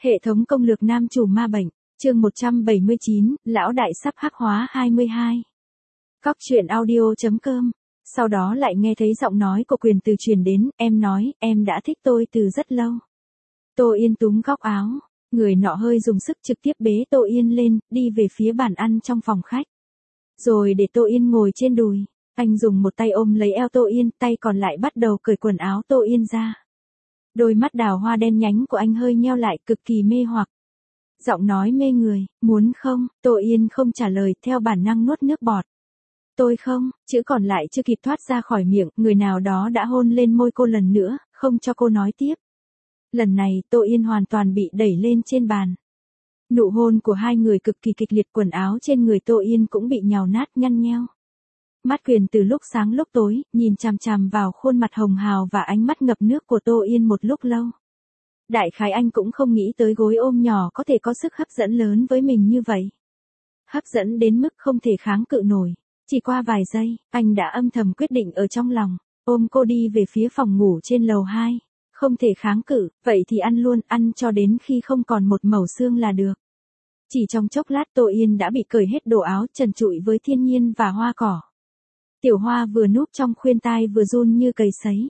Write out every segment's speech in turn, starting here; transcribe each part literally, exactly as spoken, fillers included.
Hệ thống công lược nam chủ ma bệnh, chương một trăm bảy mươi chín, lão đại sắp hắc hóa hai mươi hai. Cóc truyện audio.com. Sau đó lại nghe thấy giọng nói của Quyền Từ truyền đến, em nói, em đã thích tôi từ rất lâu. Tô Yên túm góc áo, người nọ hơi dùng sức trực tiếp bế Tô Yên lên, đi về phía bàn ăn trong phòng khách. Rồi để Tô Yên ngồi trên đùi, anh dùng một tay ôm lấy eo Tô Yên, tay còn lại bắt đầu cởi quần áo Tô Yên ra. Đôi mắt đào hoa đen nhánh của anh hơi nheo lại, cực kỳ mê hoặc. Giọng nói mê người, muốn không? Tô Yên không trả lời, theo bản năng nuốt nước bọt. Tôi không, chữ còn lại chưa kịp thoát ra khỏi miệng, người nào đó đã hôn lên môi cô lần nữa, không cho cô nói tiếp. Lần này, Tô Yên hoàn toàn bị đẩy lên trên bàn. Nụ hôn của hai người cực kỳ kịch liệt, quần áo trên người Tô Yên cũng bị nhào nát nhăn nheo. Mắt Quyền từ lúc sáng lúc tối, nhìn chằm chằm vào khuôn mặt hồng hào và ánh mắt ngập nước của Tô Yên một lúc lâu. Đại khái anh cũng không nghĩ tới gối ôm nhỏ có thể có sức hấp dẫn lớn với mình như vậy. Hấp dẫn đến mức không thể kháng cự nổi. Chỉ qua vài giây, anh đã âm thầm quyết định ở trong lòng, ôm cô đi về phía phòng ngủ trên lầu hai. Không thể kháng cự, vậy thì ăn luôn, ăn cho đến khi không còn một mẩu xương là được. Chỉ trong chốc lát Tô Yên đã bị cởi hết đồ áo, trần trụi với thiên nhiên và hoa cỏ. Tiểu Hoa vừa núp trong khuyên tai vừa run như cầy sấy.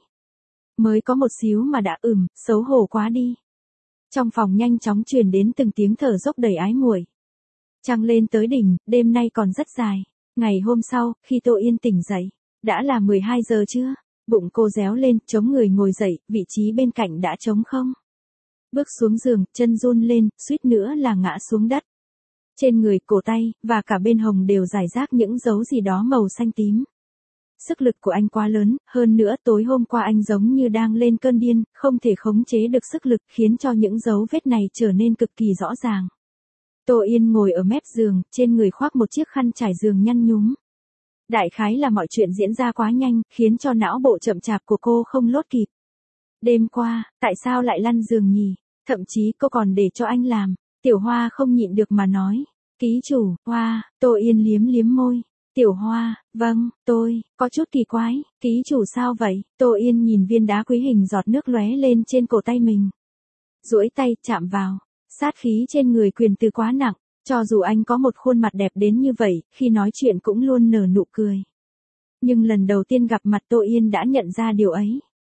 Mới có một xíu mà đã ừm, xấu hổ quá đi. Trong phòng nhanh chóng truyền đến từng tiếng thở dốc đầy ái muội. Trăng lên tới đỉnh, đêm nay còn rất dài. Ngày hôm sau, khi Tô Yên tỉnh dậy, đã là mười hai giờ trưa. Bụng cô réo lên, chống người ngồi dậy, vị trí bên cạnh đã trống không. Bước xuống giường, chân run lên, suýt nữa là ngã xuống đất. Trên người, cổ tay, và cả bên hồng đều rải rác những dấu gì đó màu xanh tím. Sức lực của anh quá lớn, hơn nữa tối hôm qua anh giống như đang lên cơn điên, không thể khống chế được sức lực khiến cho những dấu vết này trở nên cực kỳ rõ ràng. Tô Yên ngồi ở mép giường, trên người khoác một chiếc khăn trải giường nhăn nhúm. Đại khái là mọi chuyện diễn ra quá nhanh, khiến cho não bộ chậm chạp của cô không lốt kịp. Đêm qua, tại sao lại lăn giường nhỉ? Thậm chí cô còn để cho anh làm. Tiểu Hoa không nhịn được mà nói. Ký chủ, Hoa, Tô Yên liếm liếm môi. Tiểu Hoa, vâng, tôi, có chút kỳ quái, ký chủ sao vậy? Tô Yên nhìn viên đá quý hình giọt nước lóe lên trên cổ tay mình. Duỗi tay, chạm vào, sát khí trên người Quyền Từ quá nặng, cho dù anh có một khuôn mặt đẹp đến như vậy, khi nói chuyện cũng luôn nở nụ cười. Nhưng lần đầu tiên gặp mặt Tô Yên đã nhận ra điều ấy.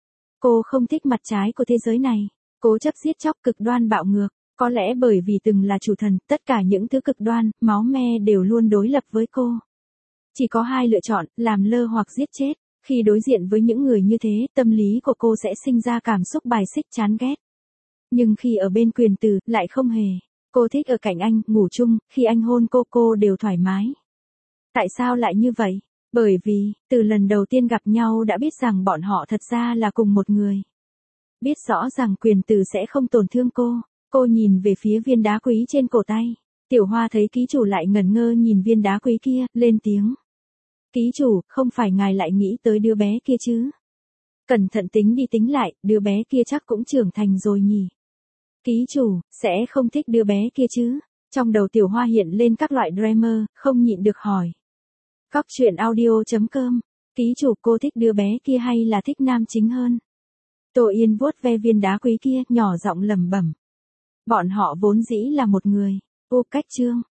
Cô không thích mặt trái của thế giới này, cố chấp giết chóc cực đoan bạo ngược, có lẽ bởi vì từng là chủ thần, tất cả những thứ cực đoan, máu me đều luôn đối lập với cô. Chỉ có hai lựa chọn, làm lơ hoặc giết chết. Khi đối diện với những người như thế, tâm lý của cô sẽ sinh ra cảm xúc bài xích chán ghét. Nhưng khi ở bên Quyền Từ, lại không hề. Cô thích ở cạnh anh, ngủ chung, khi anh hôn cô cô đều thoải mái. Tại sao lại như vậy? Bởi vì, từ lần đầu tiên gặp nhau đã biết rằng bọn họ thật ra là cùng một người. Biết rõ rằng Quyền Từ sẽ không tổn thương cô. Cô nhìn về phía viên đá quý trên cổ tay. Tiểu Hoa thấy ký chủ lại ngẩn ngơ nhìn viên đá quý kia, lên tiếng. Ký chủ, không phải ngài lại nghĩ tới đứa bé kia chứ? Cẩn thận tính đi tính lại, đứa bé kia chắc cũng trưởng thành rồi nhỉ? Ký chủ, sẽ không thích đứa bé kia chứ? Trong đầu Tiểu Hoa hiện lên các loại dreamer, không nhịn được hỏi. Cóc truyện audio.com. Ký chủ, cô thích đứa bé kia hay là thích nam chính hơn? Tô Yên vuốt ve viên đá quý kia, nhỏ giọng lẩm bẩm. Bọn họ vốn dĩ là một người. Ô cách chương.